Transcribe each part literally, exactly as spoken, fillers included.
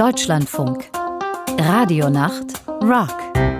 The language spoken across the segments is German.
Deutschlandfunk. Radionacht Rock.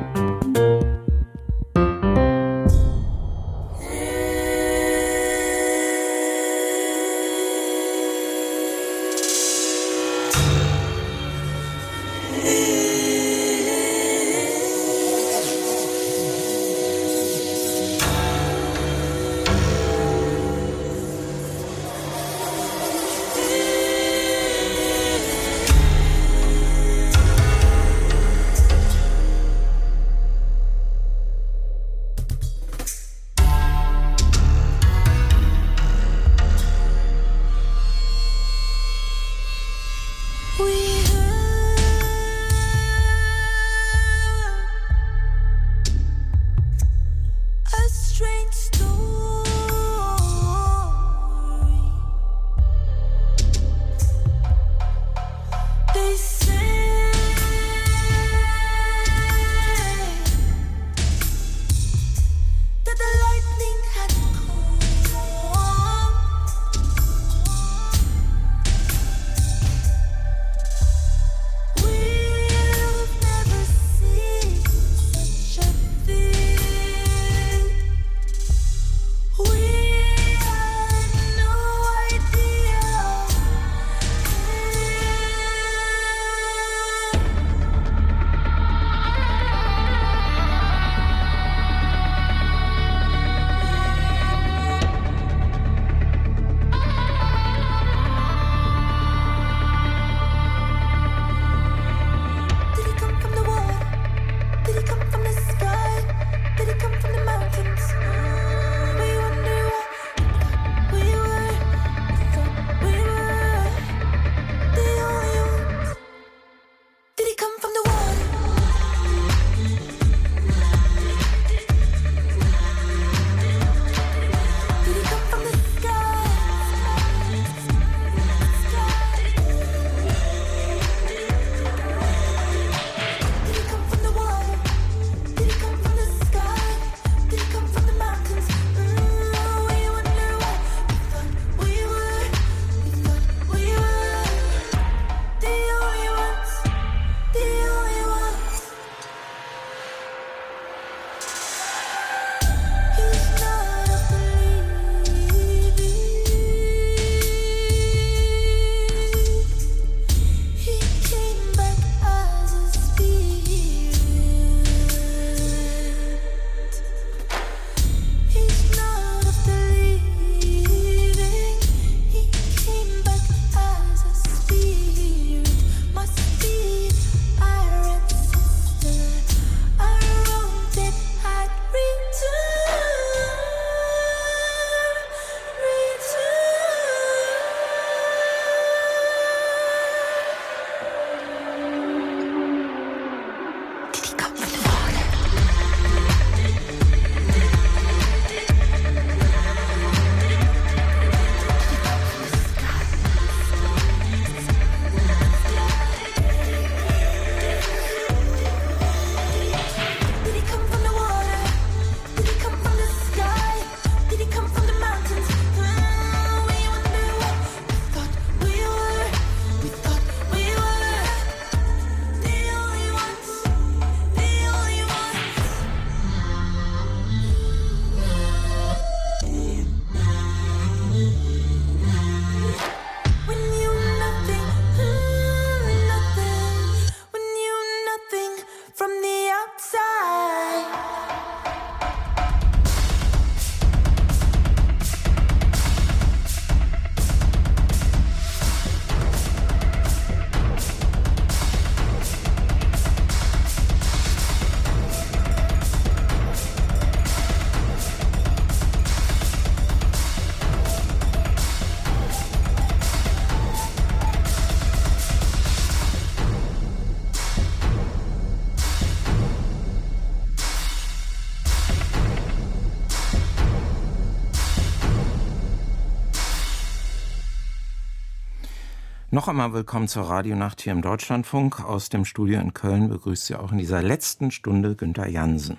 Noch einmal willkommen zur Radionacht hier im Deutschlandfunk. Aus dem Studio in Köln begrüßt Sie auch in dieser letzten Stunde Günther Jansen.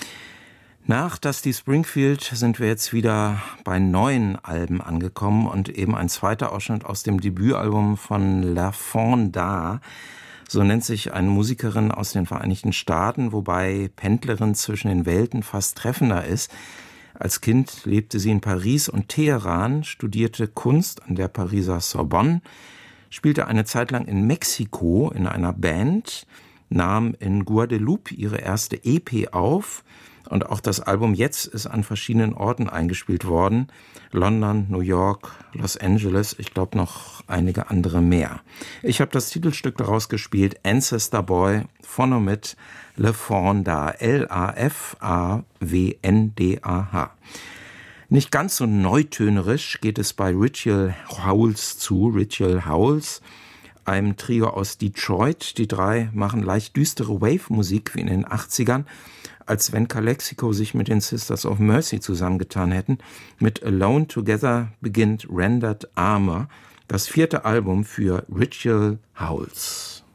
Nach Dusty Springfield sind wir jetzt wieder bei neuen Alben angekommen und eben ein zweiter Ausschnitt aus dem Debütalbum von La Fonda, So nennt sich eine Musikerin aus den Vereinigten Staaten, wobei Pendlerin zwischen den Welten fast treffender ist. Als Kind lebte sie in Paris und Teheran, studierte Kunst an der Pariser Sorbonne, spielte eine Zeit lang in Mexiko in einer Band, nahm in Guadeloupe ihre erste E P auf und auch das Album Jetzt ist an verschiedenen Orten eingespielt worden. London, New York, Los Angeles, ich glaube noch einige andere mehr. Ich habe das Titelstück daraus gespielt, Ancestor Boy, vorne mit Le Fonda, L A F A W N D A H. Nicht ganz so neutönerisch geht es bei Ritual Howls zu, Ritual Howls, einem Trio aus Detroit. Die drei machen leicht düstere Wave-Musik wie in den achtzigern, als wenn Calexico sich mit den Sisters of Mercy zusammengetan hätten. Mit Alone Together beginnt Rendered Armor, das vierte Album für Ritual Howls.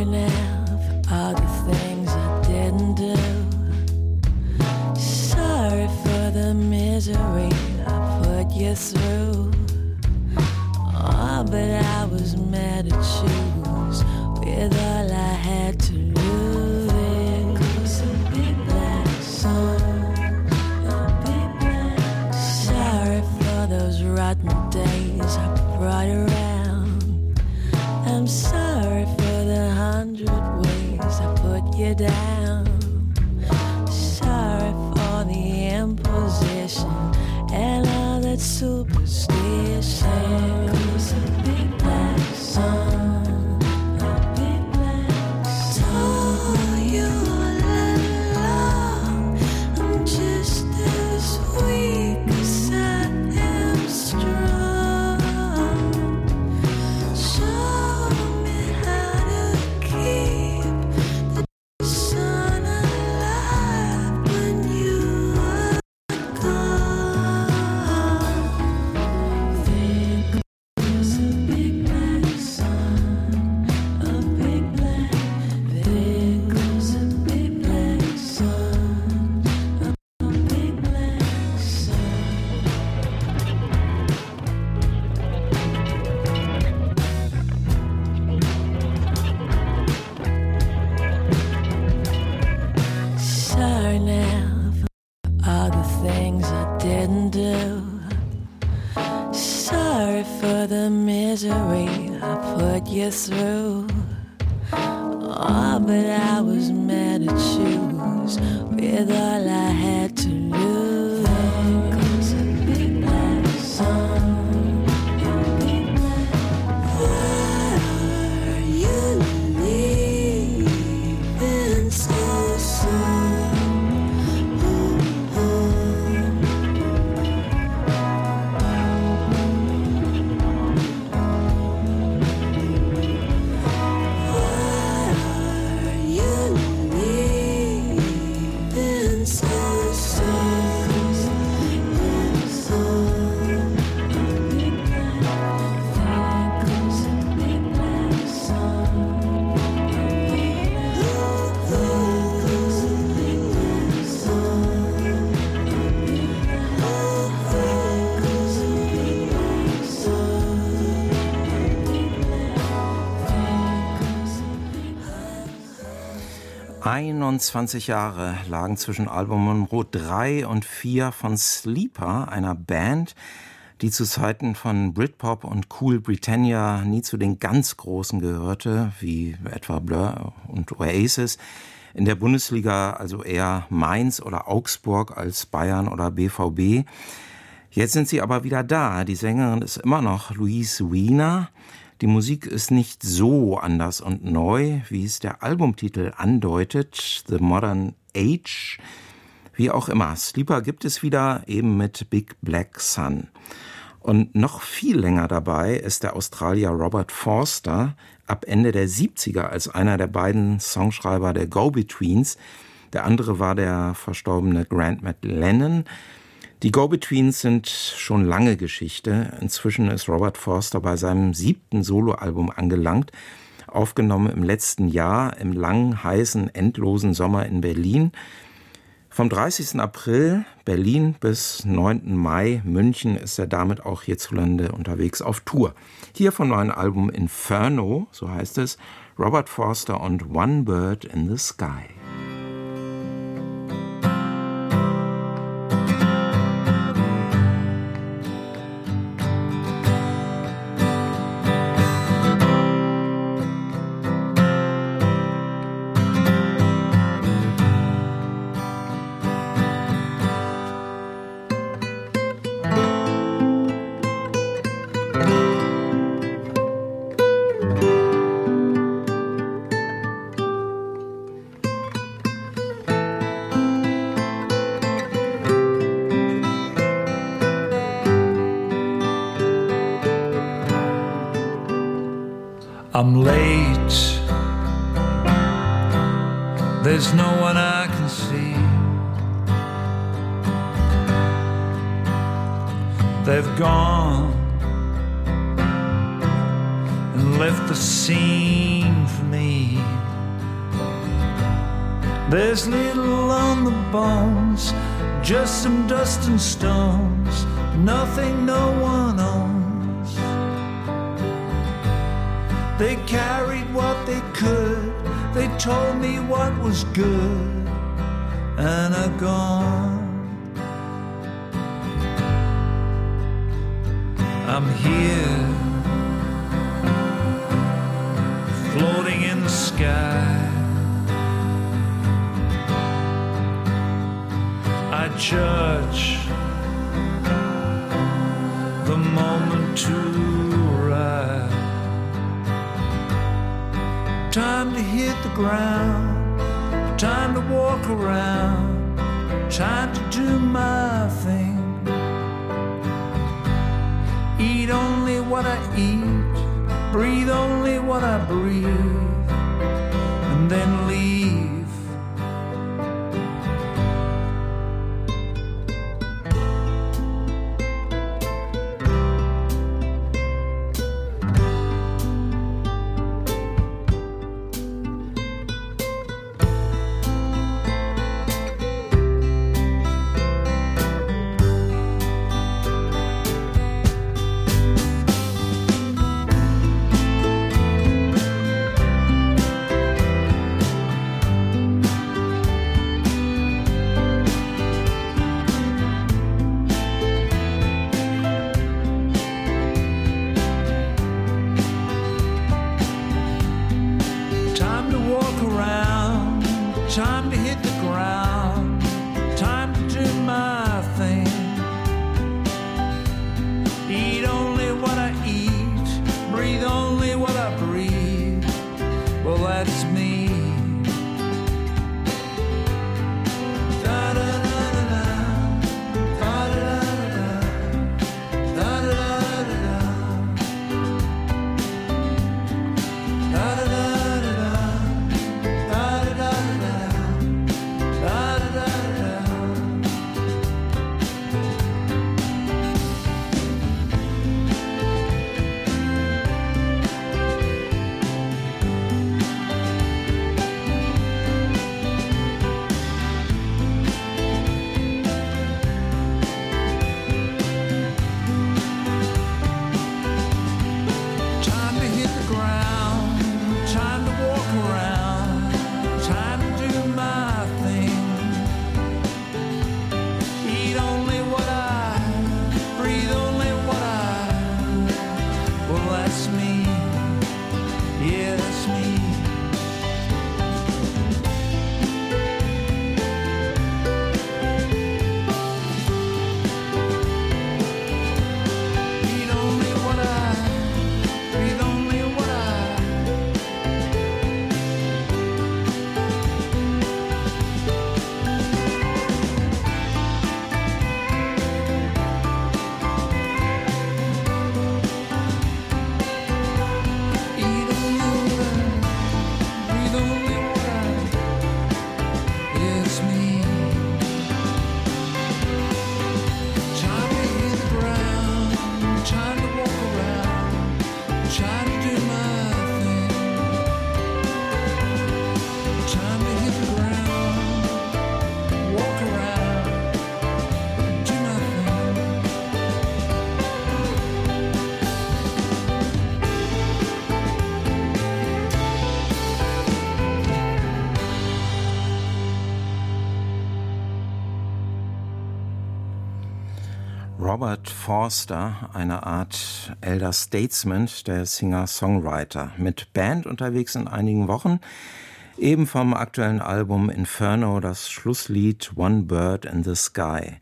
Sorry now for all the things I didn't do. Sorry for the misery I put you through. Oh, but I was mad to choose with all I had to lose. It's a big black sun, a big black sun. Sorry for those rotten days I brought around. I'm sorry for the hundred ways I put you down. Sorry for the imposition and all that superstition. It's a big black sun, a big black sun. Told you all along, I'm just as weak as I am strong. Show me how to keep the sun alive when you are gone. There's a big black sun, a big black. There's a big black sun, a big black sun. Sorry now for all the things I didn't do. Sorry for the misery I put you through. Oh, but I was mad to choose with all I had to lose. There's a big black sun, a big black. Why are you leaving so soon? Why are you leaving so soon? einundzwanzig Jahre lagen zwischen Album Nummer drei und vier von Sleeper, einer Band, die zu Zeiten von Britpop und Cool Britannia nie zu den ganz Großen gehörte, wie etwa Blur und Oasis. In der Bundesliga also eher Mainz oder Augsburg als Bayern oder B V B. Jetzt sind sie aber wieder da. Die Sängerin ist immer noch Louise Weiner. Die Musik ist nicht so anders und neu, wie es der Albumtitel andeutet, The Modern Age. Wie auch immer, Sleeper gibt es wieder, eben mit Big Black Sun. Und noch viel länger dabei ist der Australier Robert Forster, ab Ende der siebziger als einer der beiden Songschreiber der Go-Betweens. Der andere war der verstorbene Grant McLennan. Die Go-Betweens sind schon lange Geschichte. Inzwischen ist Robert Forster bei seinem siebten Soloalbum angelangt, aufgenommen im letzten Jahr, im langen, heißen, endlosen Sommer in Berlin. Vom dreißigsten April Berlin bis neunten Mai München ist er damit auch hierzulande unterwegs auf Tour. Hier vom neuen Album Inferno, so heißt es, Robert Forster und One Bird in the Sky. I'm late, there's no one I can see. They've gone and left the scene for me. There's little on the bones, just some dust and stones, nothing no one owns. They carried what they could, they told me what was good, and are gone. I'm here, floating in the sky. I judge the moment to arrive. Time to hit the ground, time to walk around, time to do my thing. Eat only what I eat, breathe only what I breathe, and then leave. Robert Forster, eine Art Elder Statesman, der Singer-Songwriter, mit Band unterwegs in einigen Wochen, eben vom aktuellen Album Inferno, das Schlusslied One Bird in the Sky.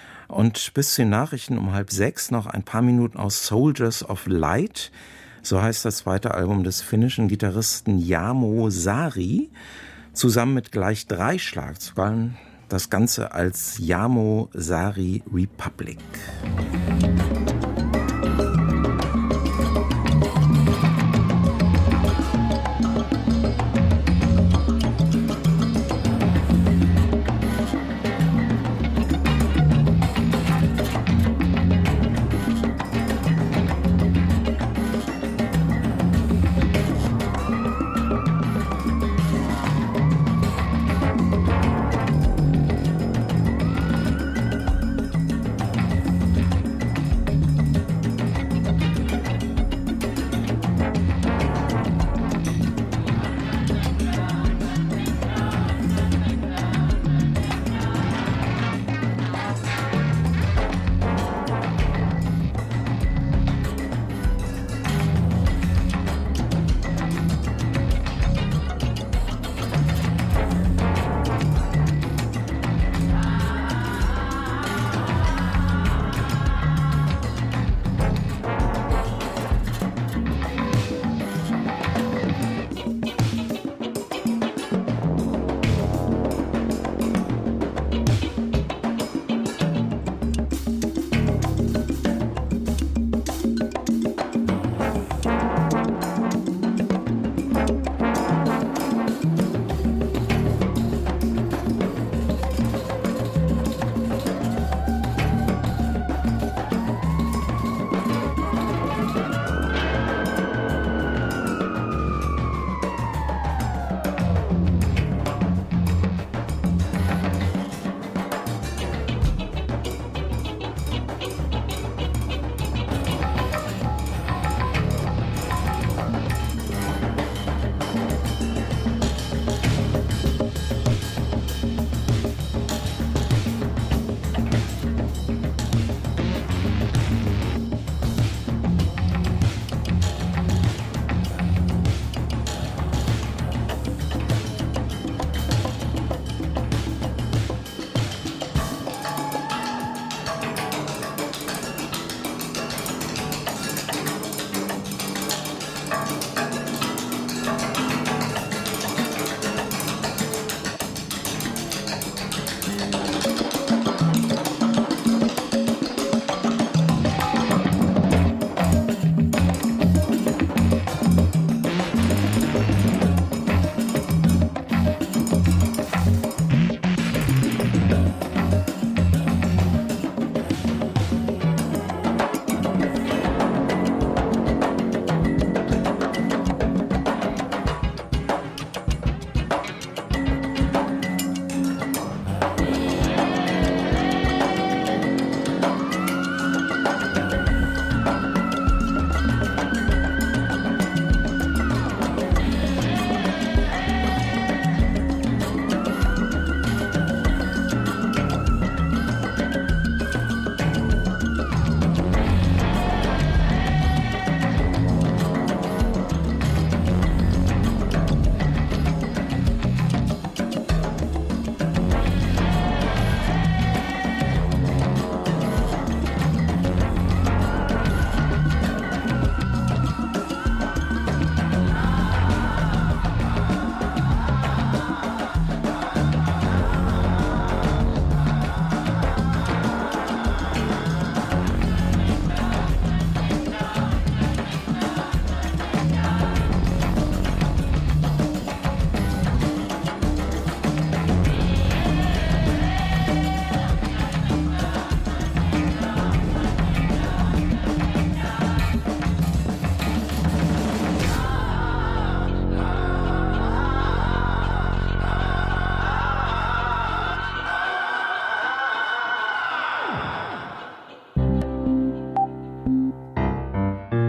Und bis zu den Nachrichten um halb sechs noch ein paar Minuten aus Soldiers of Light, so heißt das zweite Album des finnischen Gitarristen Jarmo Sari, zusammen mit gleich drei Schlagzeugern, das Ganze als Jarmo Sari Republic.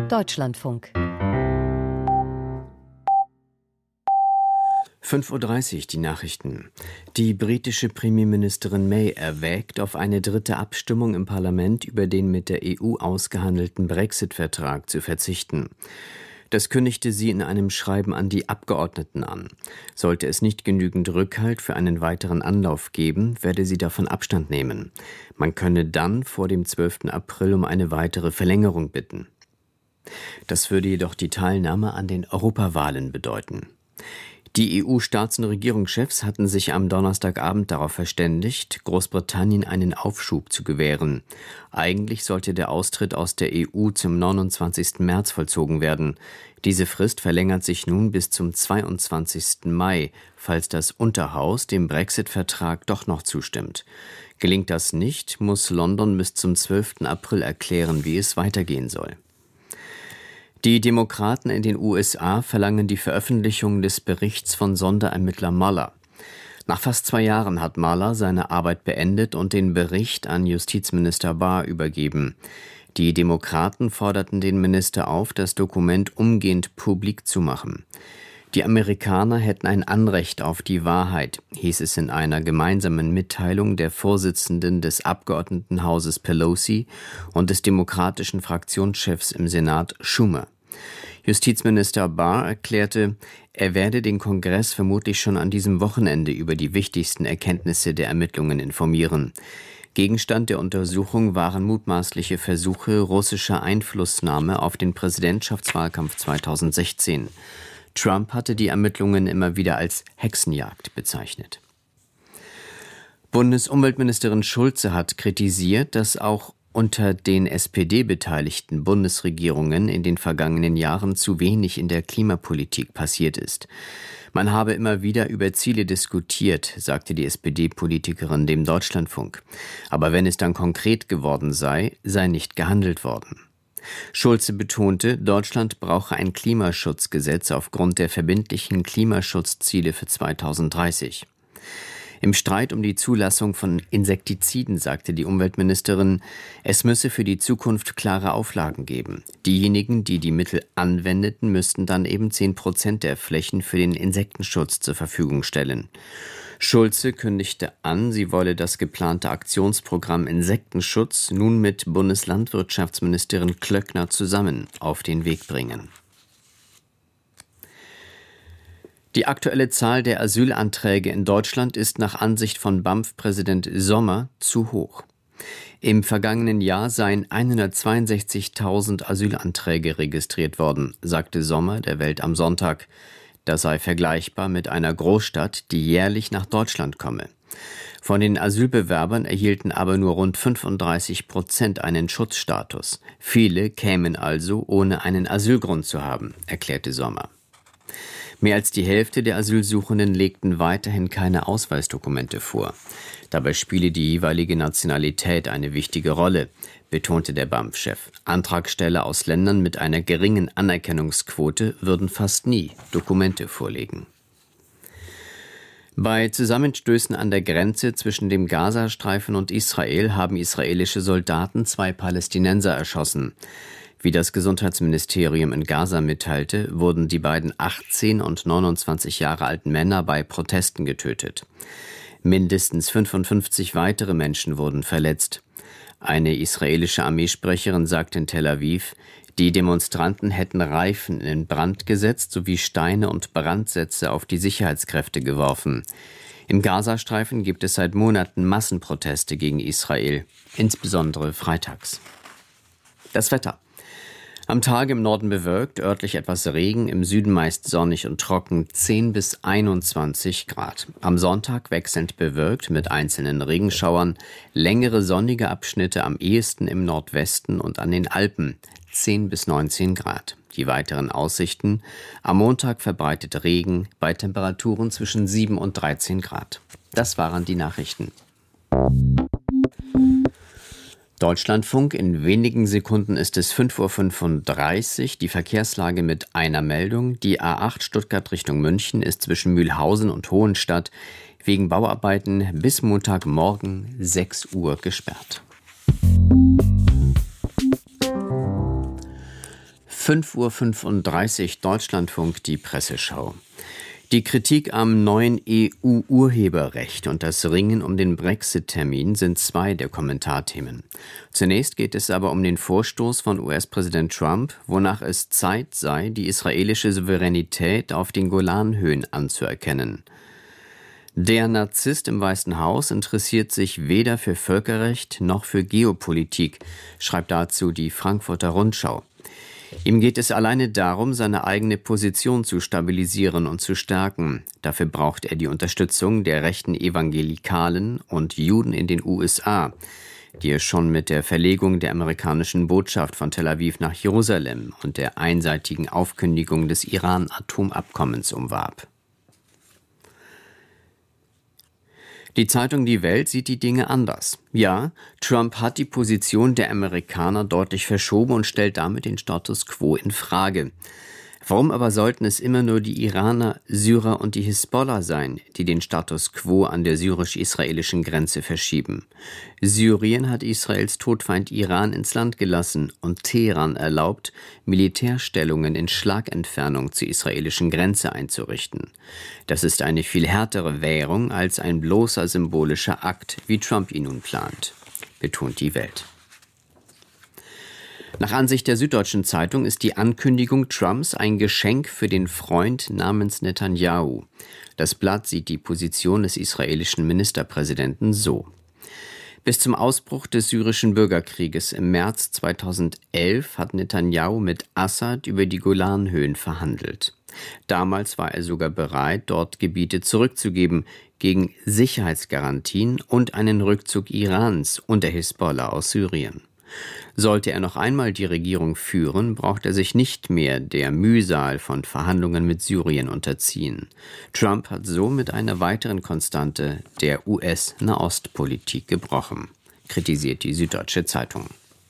Deutschlandfunk. fünf Uhr dreißig, die Nachrichten. Die britische Premierministerin May erwägt, auf eine dritte Abstimmung im Parlament über den mit der E U ausgehandelten Brexit-Vertrag zu verzichten. Das kündigte sie in einem Schreiben an die Abgeordneten an. Sollte es nicht genügend Rückhalt für einen weiteren Anlauf geben, werde sie davon Abstand nehmen. Man könne dann vor dem zwölften April um eine weitere Verlängerung bitten. Das würde jedoch die Teilnahme an den Europawahlen bedeuten. Die E U-Staats- und Regierungschefs hatten sich am Donnerstagabend darauf verständigt, Großbritannien einen Aufschub zu gewähren. Eigentlich sollte der Austritt aus der E U zum neunundzwanzigsten März vollzogen werden. Diese Frist verlängert sich nun bis zum zweiundzwanzigsten Mai, falls das Unterhaus dem Brexit-Vertrag doch noch zustimmt. Gelingt das nicht, muss London bis zum zwölften April erklären, wie es weitergehen soll. Die Demokraten in den U S A verlangen die Veröffentlichung des Berichts von Sonderermittler Mueller. Nach fast zwei Jahren hat Mueller seine Arbeit beendet und den Bericht an Justizminister Barr übergeben. Die Demokraten forderten den Minister auf, das Dokument umgehend publik zu machen. Die Amerikaner hätten ein Anrecht auf die Wahrheit, hieß es in einer gemeinsamen Mitteilung der Vorsitzenden des Abgeordnetenhauses Pelosi und des demokratischen Fraktionschefs im Senat Schumer. Justizminister Barr erklärte, er werde den Kongress vermutlich schon an diesem Wochenende über die wichtigsten Erkenntnisse der Ermittlungen informieren. Gegenstand der Untersuchung waren mutmaßliche Versuche russischer Einflussnahme auf den Präsidentschaftswahlkampf zweitausendsechzehn. Trump hatte die Ermittlungen immer wieder als Hexenjagd bezeichnet. Bundesumweltministerin Schulze hat kritisiert, dass auch unter den S P D beteiligten Bundesregierungen in den vergangenen Jahren zu wenig in der Klimapolitik passiert ist. Man habe immer wieder über Ziele diskutiert, sagte die S P D-Politikerin dem Deutschlandfunk. Aber wenn es dann konkret geworden sei, sei nicht gehandelt worden. Schulze betonte, Deutschland brauche ein Klimaschutzgesetz aufgrund der verbindlichen Klimaschutzziele für zweitausenddreißig. Im Streit um die Zulassung von Insektiziden sagte die Umweltministerin, es müsse für die Zukunft klare Auflagen geben. Diejenigen, die die Mittel anwendeten, müssten dann eben zehn Prozent der Flächen für den Insektenschutz zur Verfügung stellen. Schulze kündigte an, sie wolle das geplante Aktionsprogramm Insektenschutz nun mit Bundeslandwirtschaftsministerin Klöckner zusammen auf den Weg bringen. Die aktuelle Zahl der Asylanträge in Deutschland ist nach Ansicht von B A M F-Präsident Sommer zu hoch. Im vergangenen Jahr seien hundertzweiundsechzigtausend Asylanträge registriert worden, sagte Sommer der Welt am Sonntag. Das sei vergleichbar mit einer Großstadt, die jährlich nach Deutschland komme. Von den Asylbewerbern erhielten aber nur rund fünfunddreißig Prozent einen Schutzstatus. Viele kämen also, ohne einen Asylgrund zu haben, erklärte Sommer. Mehr als die Hälfte der Asylsuchenden legten weiterhin keine Ausweisdokumente vor. Dabei spiele die jeweilige Nationalität eine wichtige Rolle, betonte der B A M F-Chef. Antragsteller aus Ländern mit einer geringen Anerkennungsquote würden fast nie Dokumente vorlegen. Bei Zusammenstößen an der Grenze zwischen dem Gazastreifen und Israel haben israelische Soldaten zwei Palästinenser erschossen. Wie das Gesundheitsministerium in Gaza mitteilte, wurden die beiden achtzehn und neunundzwanzig Jahre alten Männer bei Protesten getötet. Mindestens fünfundfünfzig weitere Menschen wurden verletzt. Eine israelische Armeesprecherin sagte in Tel Aviv, die Demonstranten hätten Reifen in Brand gesetzt sowie Steine und Brandsätze auf die Sicherheitskräfte geworfen. Im Gazastreifen gibt es seit Monaten Massenproteste gegen Israel, insbesondere freitags. Das Wetter. Am Tage im Norden bewölkt, örtlich etwas Regen, im Süden meist sonnig und trocken, zehn bis einundzwanzig Grad. Am Sonntag wechselnd bewölkt mit einzelnen Regenschauern, längere sonnige Abschnitte am ehesten im Nordwesten und an den Alpen, zehn bis neunzehn Grad. Die weiteren Aussichten: am Montag verbreitet Regen, bei Temperaturen zwischen sieben und dreizehn Grad. Das waren die Nachrichten. Deutschlandfunk, in wenigen Sekunden ist es fünf Uhr fünfunddreißig, die Verkehrslage mit einer Meldung. Die A acht Stuttgart Richtung München ist zwischen Mühlhausen und Hohenstadt wegen Bauarbeiten bis Montagmorgen sechs Uhr gesperrt. fünf Uhr fünfunddreißig Deutschlandfunk, die Presseschau. Die Kritik am neuen E U-Urheberrecht und das Ringen um den Brexit-Termin sind zwei der Kommentarthemen. Zunächst geht es aber um den Vorstoß von U S-Präsident Trump, wonach es Zeit sei, die israelische Souveränität auf den Golanhöhen anzuerkennen. Der Narzisst im Weißen Haus interessiert sich weder für Völkerrecht noch für Geopolitik, schreibt dazu die Frankfurter Rundschau. Ihm geht es alleine darum, seine eigene Position zu stabilisieren und zu stärken. Dafür braucht er die Unterstützung der rechten Evangelikalen und Juden in den U S A, die er schon mit der Verlegung der amerikanischen Botschaft von Tel Aviv nach Jerusalem und der einseitigen Aufkündigung des Iran-Atomabkommens umwarb. Die Zeitung Die Welt sieht die Dinge anders. Ja, Trump hat die Position der Amerikaner deutlich verschoben und stellt damit den Status quo in Frage. Warum aber sollten es immer nur die Iraner, Syrer und die Hisbollah sein, die den Status quo an der syrisch-israelischen Grenze verschieben? Syrien hat Israels Todfeind Iran ins Land gelassen und Teheran erlaubt, Militärstellungen in Schlagentfernung zur israelischen Grenze einzurichten. Das ist eine viel härtere Währung als ein bloßer symbolischer Akt, wie Trump ihn nun plant, betont die Welt. Nach Ansicht der Süddeutschen Zeitung ist die Ankündigung Trumps ein Geschenk für den Freund namens Netanyahu. Das Blatt sieht die Position des israelischen Ministerpräsidenten so. Bis zum Ausbruch des syrischen Bürgerkrieges im März zweitausendelf hat Netanyahu mit Assad über die Golanhöhen verhandelt. Damals war er sogar bereit, dort Gebiete zurückzugeben gegen Sicherheitsgarantien und einen Rückzug Irans und der Hisbollah aus Syrien. Sollte er noch einmal die Regierung führen, braucht er sich nicht mehr der Mühsal von Verhandlungen mit Syrien unterziehen. Trump hat so mit einer weiteren Konstante der U S-Nahostpolitik gebrochen, kritisiert die Süddeutsche Zeitung.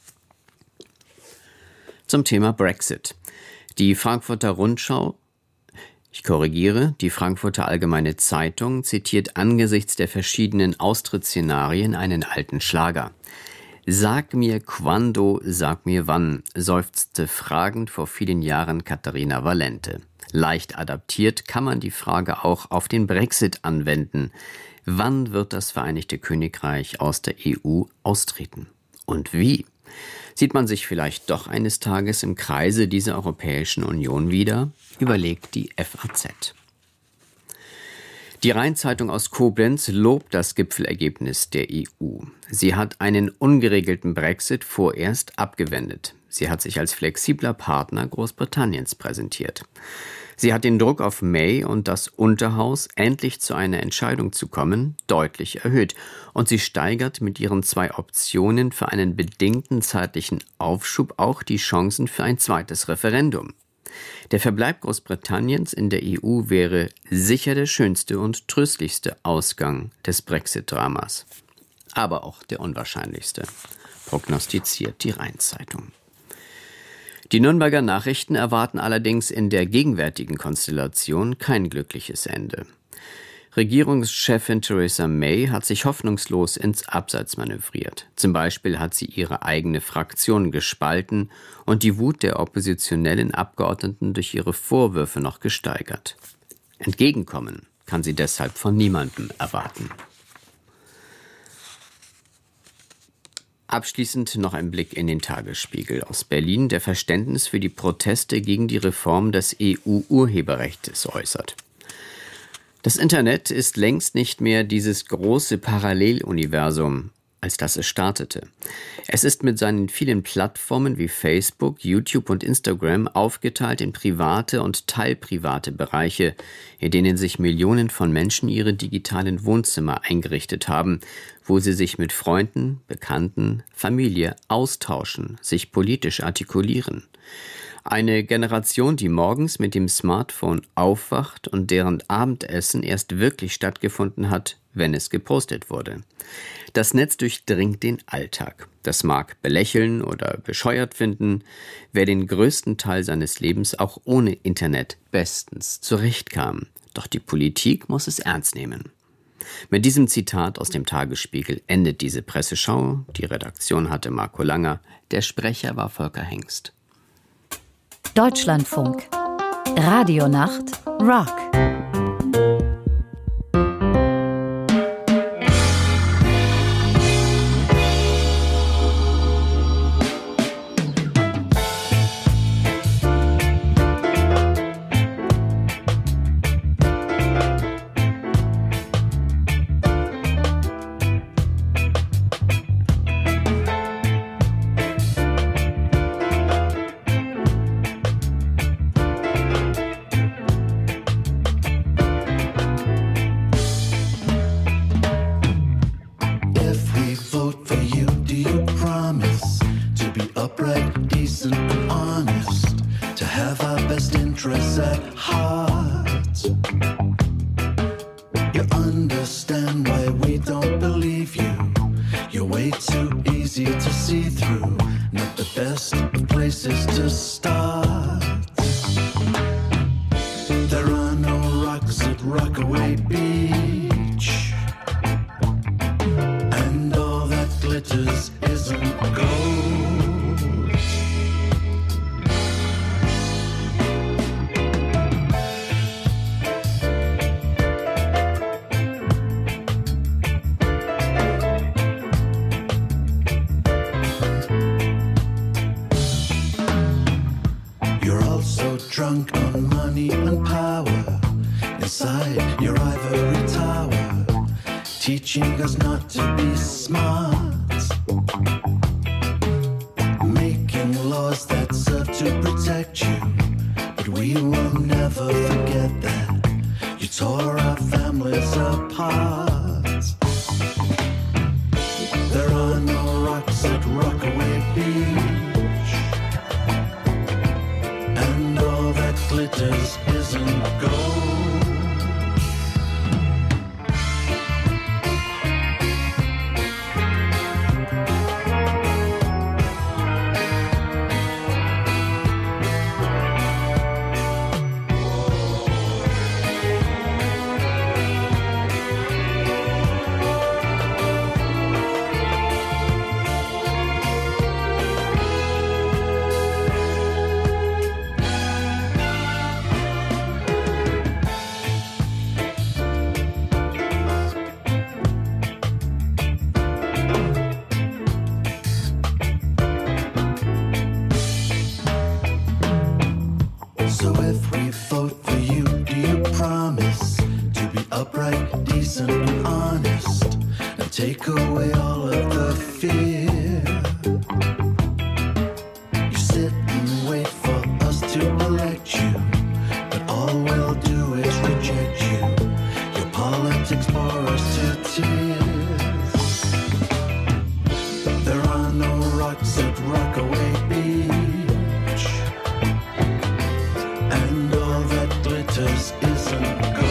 Zum Thema Brexit. Die Frankfurter Rundschau Ich korrigiere, die Frankfurter Allgemeine Zeitung zitiert angesichts der verschiedenen Austrittsszenarien einen alten Schlager. Sag mir quando, sag mir wann, seufzte fragend vor vielen Jahren Katharina Valente. Leicht adaptiert kann man die Frage auch auf den Brexit anwenden. Wann wird das Vereinigte Königreich aus der E U austreten? Und wie? Sieht man sich vielleicht doch eines Tages im Kreise dieser Europäischen Union wieder? Überlegt die F A Z. Die Rhein-Zeitung aus Koblenz lobt das Gipfelergebnis der E U. Sie hat einen ungeregelten Brexit vorerst abgewendet. Sie hat sich als flexibler Partner Großbritanniens präsentiert. Sie hat den Druck auf May und das Unterhaus, endlich zu einer Entscheidung zu kommen, deutlich erhöht. Und sie steigert mit ihren zwei Optionen für einen bedingten zeitlichen Aufschub auch die Chancen für ein zweites Referendum. Der Verbleib Großbritanniens in der E U wäre sicher der schönste und tröstlichste Ausgang des Brexit-Dramas. Aber auch der unwahrscheinlichste, prognostiziert die Rhein-Zeitung. Die Nürnberger Nachrichten erwarten allerdings in der gegenwärtigen Konstellation kein glückliches Ende. Regierungschefin Theresa May hat sich hoffnungslos ins Abseits manövriert. Zum Beispiel hat sie ihre eigene Fraktion gespalten und die Wut der oppositionellen Abgeordneten durch ihre Vorwürfe noch gesteigert. Entgegenkommen kann sie deshalb von niemandem erwarten. Abschließend noch ein Blick in den Tagesspiegel aus Berlin, der Verständnis für die Proteste gegen die Reform des E U-Urheberrechts äußert. Das Internet ist längst nicht mehr dieses große Paralleluniversum, als das es startete. Es ist mit seinen vielen Plattformen wie Facebook, YouTube und Instagram aufgeteilt in private und teilprivate Bereiche, in denen sich Millionen von Menschen ihre digitalen Wohnzimmer eingerichtet haben, wo sie sich mit Freunden, Bekannten, Familie austauschen, sich politisch artikulieren. Eine Generation, die morgens mit dem Smartphone aufwacht und deren Abendessen erst wirklich stattgefunden hat, wenn es gepostet wurde. Das Netz durchdringt den Alltag. Das mag belächeln oder bescheuert finden, wer den größten Teil seines Lebens auch ohne Internet bestens zurechtkam. Doch die Politik muss es ernst nehmen. Mit diesem Zitat aus dem Tagesspiegel endet diese Presseschau. Die Redaktion hatte Marco Langer, der Sprecher war Volker Hengst. Deutschlandfunk. Radionacht Rock. Teaching us not to be smart, making laws that serve to protect you, but we will never forget that you tore our families apart. There are no rocks at Rockaway Beach, and all that glitters isn't gold. Take away all of the fear. You sit and wait for us to elect you, but all we'll do is reject you. Your politics bore us to tears. There are no rocks at Rockaway Beach, and all that glitters isn't gold.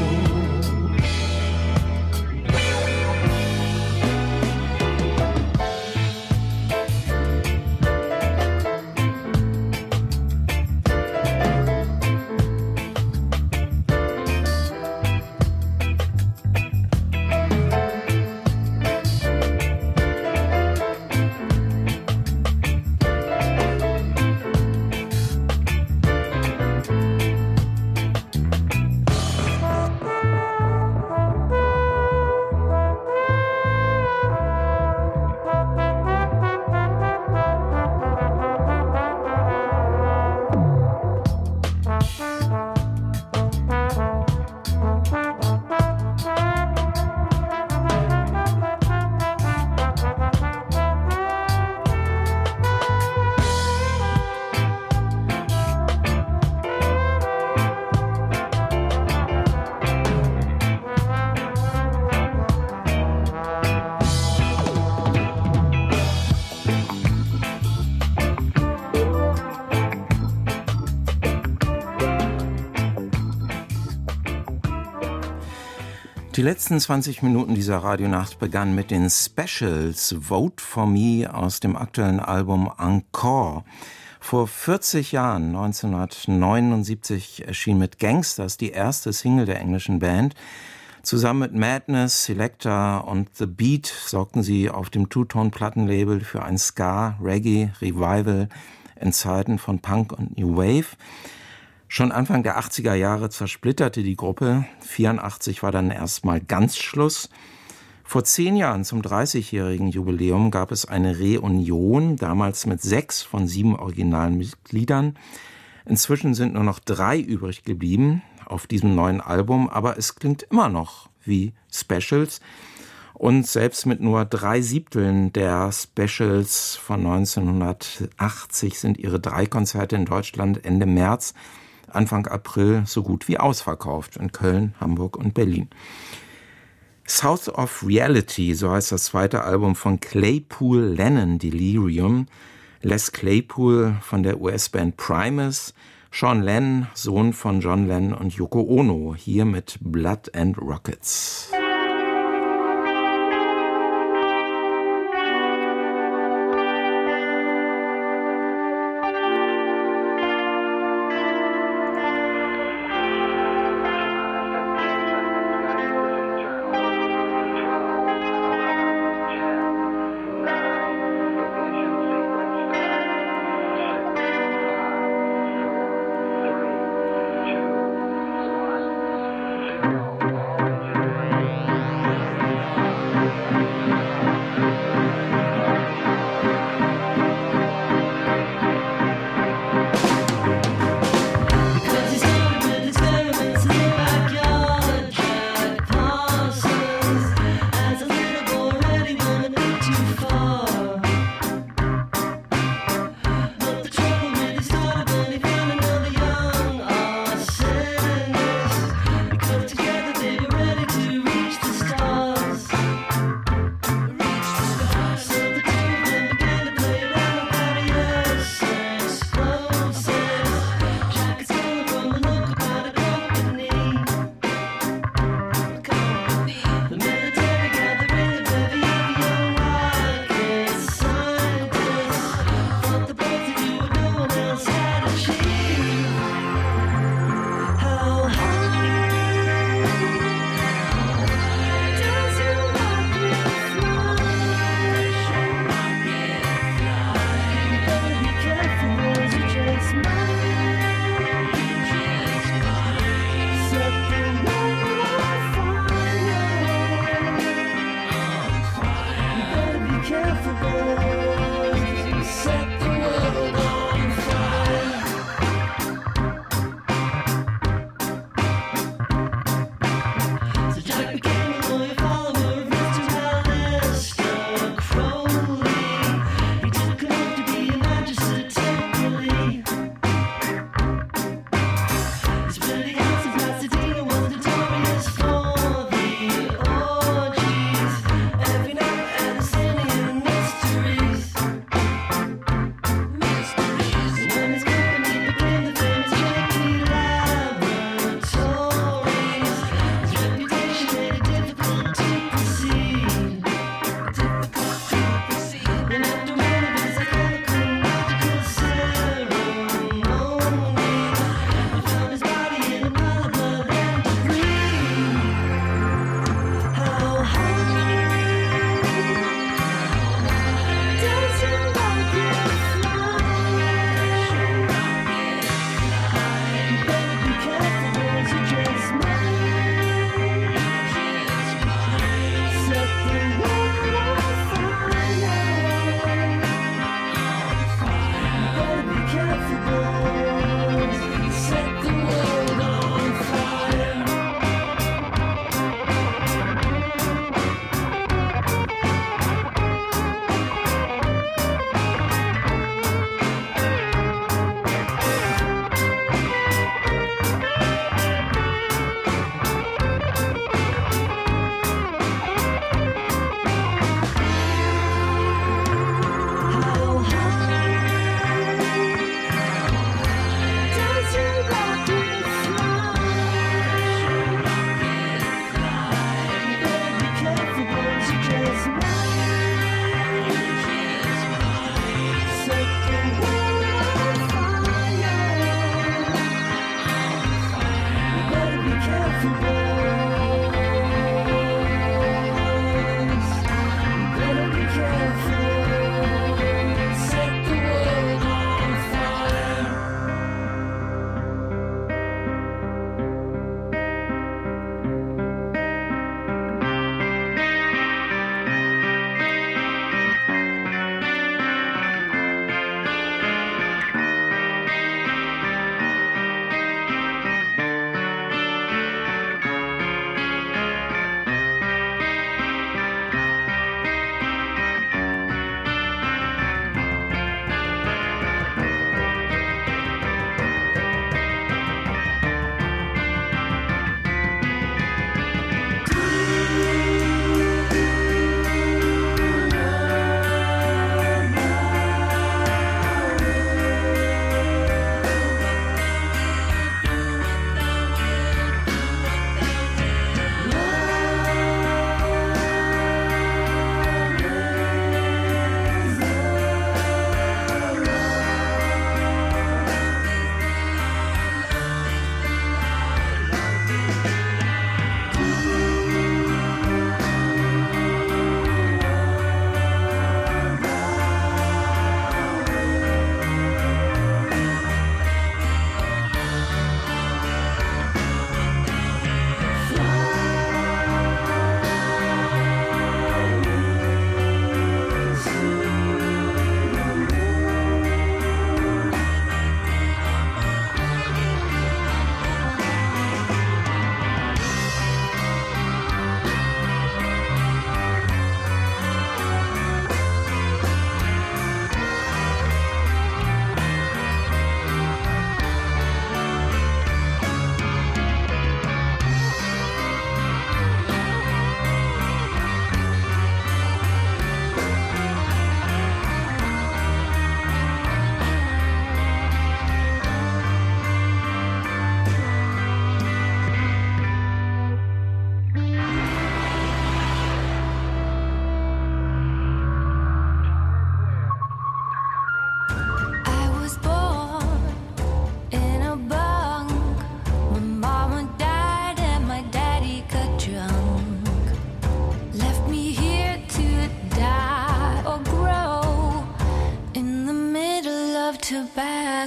Die letzten zwanzig Minuten dieser Radionacht begannen mit den Specials Vote for Me aus dem aktuellen Album Encore. Vor vierzig Jahren, neunzehnhundertneunundsiebzig, erschien mit Gangsters die erste Single der englischen Band. Zusammen mit Madness, Selecta und The Beat sorgten sie auf dem Two-Tone-Plattenlabel für ein Ska-Reggae-Revival in Zeiten von Punk und New Wave. Schon Anfang der achtziger Jahre zersplitterte die Gruppe. vierundachtzig war dann erstmal ganz Schluss. Vor zehn Jahren, zum dreißigjährigen Jubiläum, gab es eine Reunion, damals mit sechs von sieben originalen Mitgliedern. Inzwischen sind nur noch drei übrig geblieben auf diesem neuen Album, aber es klingt immer noch wie Specials. Und selbst mit nur drei Siebteln der Specials von neunzehnhundertachtzig sind ihre drei Konzerte in Deutschland Ende März, Anfang April so gut wie ausverkauft in Köln, Hamburg und Berlin. South of Reality, so heißt das zweite Album von Claypool Lennon Delirium. Les Claypool von der U S-Band Primus, Sean Lennon, Sohn von John Lennon und Yoko Ono, hier mit Blood and Rockets. Three, two, one, zero.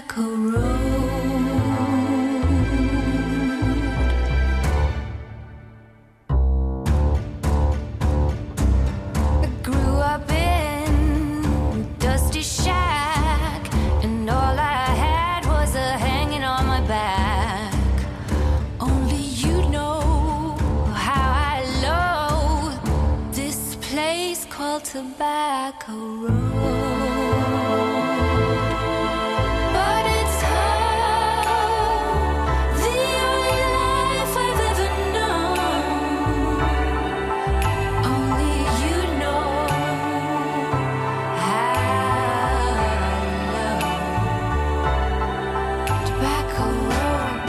tobacco road. I grew up in a dusty shack, and all I had was a hanging on my back. Only you know how I loathe this place called Tobacco Road. But it's home, the only life I've ever known. Only you know how I love Tobacco Road.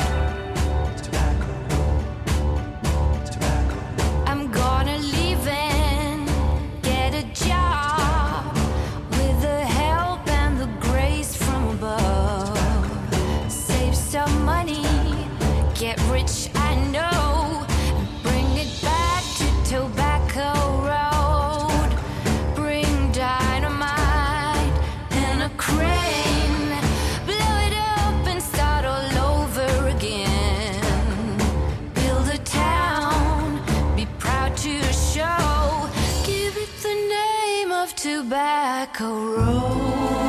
I'm gonna leave and get a job with the help and the grace from above. Save some money, get rich, I know, and bring it back to Tobacco Road. Bring dynamite and a crane, blow it up and start all over again. Build a town, be proud to show, give it the name of Tobacco Road.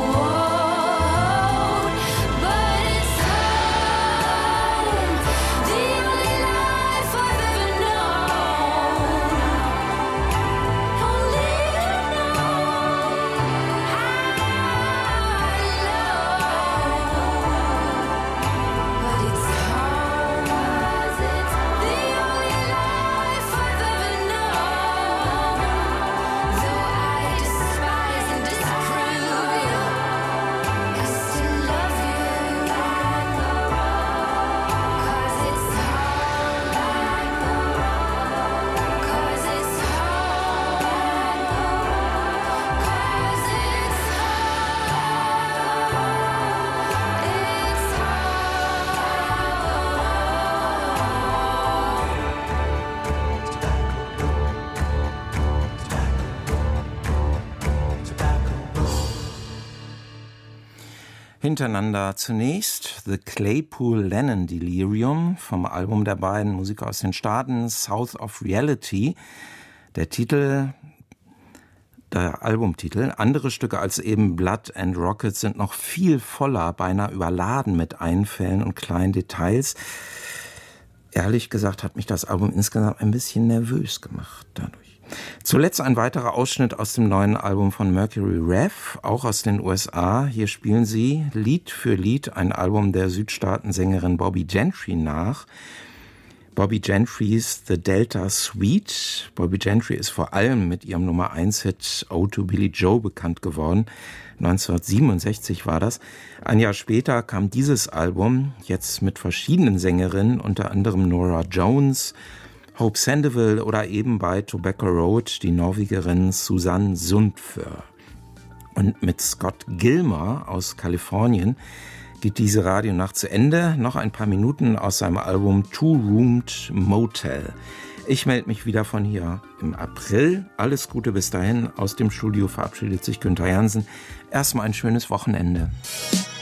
But it's home, the only life I've ever known. Only you know how I love. But it's home, it's the only life I've ever known. Though I despise and disapprove you, I still love you. 'Cause it's home, 'cause it's home, 'cause it's Hintereinander zunächst The Claypool-Lennon Delirium vom Album der beiden Musiker aus den Staaten South of Reality. Der Titel, der Albumtitel. Andere Stücke als eben Blood and Rockets sind noch viel voller, beinahe überladen mit Einfällen und kleinen Details. Ehrlich gesagt hat mich das Album insgesamt ein bisschen nervös gemacht dadurch. Zuletzt ein weiterer Ausschnitt aus dem neuen Album von Mercury Rev, auch aus den U S A. Hier spielen sie Lied für Lied ein Album der Südstaatensängerin Bobby Gentry nach. Bobby Gentrys The Delta Suite. Bobby Gentry ist vor allem mit ihrem Nummer eins Hit Ode to Billy Joe bekannt geworden. neunzehnhundertsiebenundsechzig war das. Ein Jahr später kam dieses Album, jetzt mit verschiedenen Sängerinnen, unter anderem Norah Jones, Hope Sandoval oder eben bei Tobacco Road die Norwegerin Susanne Sundfør. Und mit Scott Gilmer aus Kalifornien geht diese Radionacht zu Ende. Noch ein paar Minuten aus seinem Album Two-Roomed Motel. Ich melde mich wieder von hier im April. Alles Gute bis dahin. Aus dem Studio verabschiedet sich Günther Jansen. Erstmal ein schönes Wochenende.